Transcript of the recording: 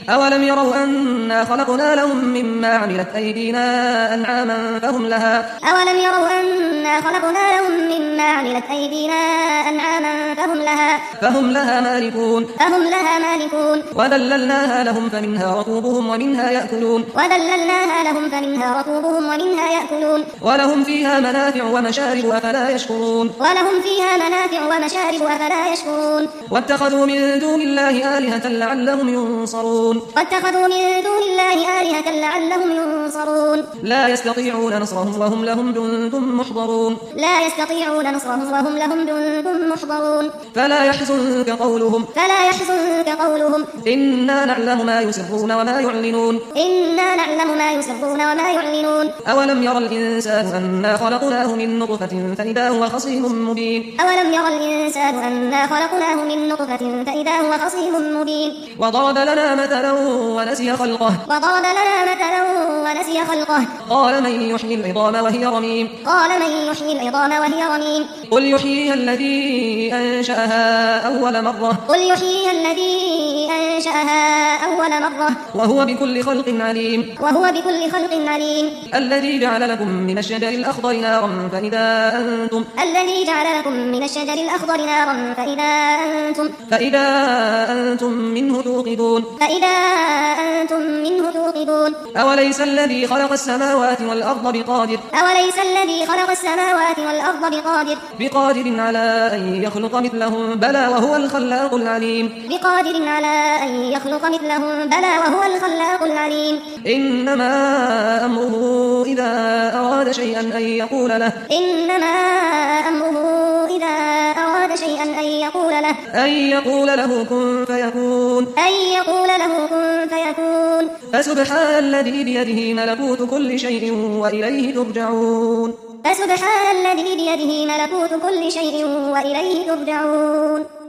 أولم يروا أنا خلقنا لهم مما عملت أيدينا أنعاما فهم لها مالكون وذللناها لهم فمنها ركوبهم ومنها يأكلون ولهم فيها منافع ومشارب أفلا يشكرون واتخذوا من دون الله آلهة لعلهم ينصرون لا يستطيعون نصرهم وهم لهم جند محضرون فلا يحزنك قولهم إنا نعلم ما يسرون وما يعلنون أولم ير الإنسان أنا خلقناه من نطفة فإذا هو خصيم مبين وضرب لنا مثلا ونسي خلقه قال من يحيي العظام وهي رميم قل يحييها الذي أنشأها أول مرة وهو بكل خلق عليم الذي جعل لكم من الشجر الأخضر نارا فإذا أنتم منه توقدون أوليس الذي خلق السماوات والأرض بقادر على أن يخلق مثلهم بلى وهو الخلاق العليم إنما أمره إذا أراد شيئا أن يقول له كن فيكون فسبحان الذي بيده ملكوت كل شيء وإليه ترجعون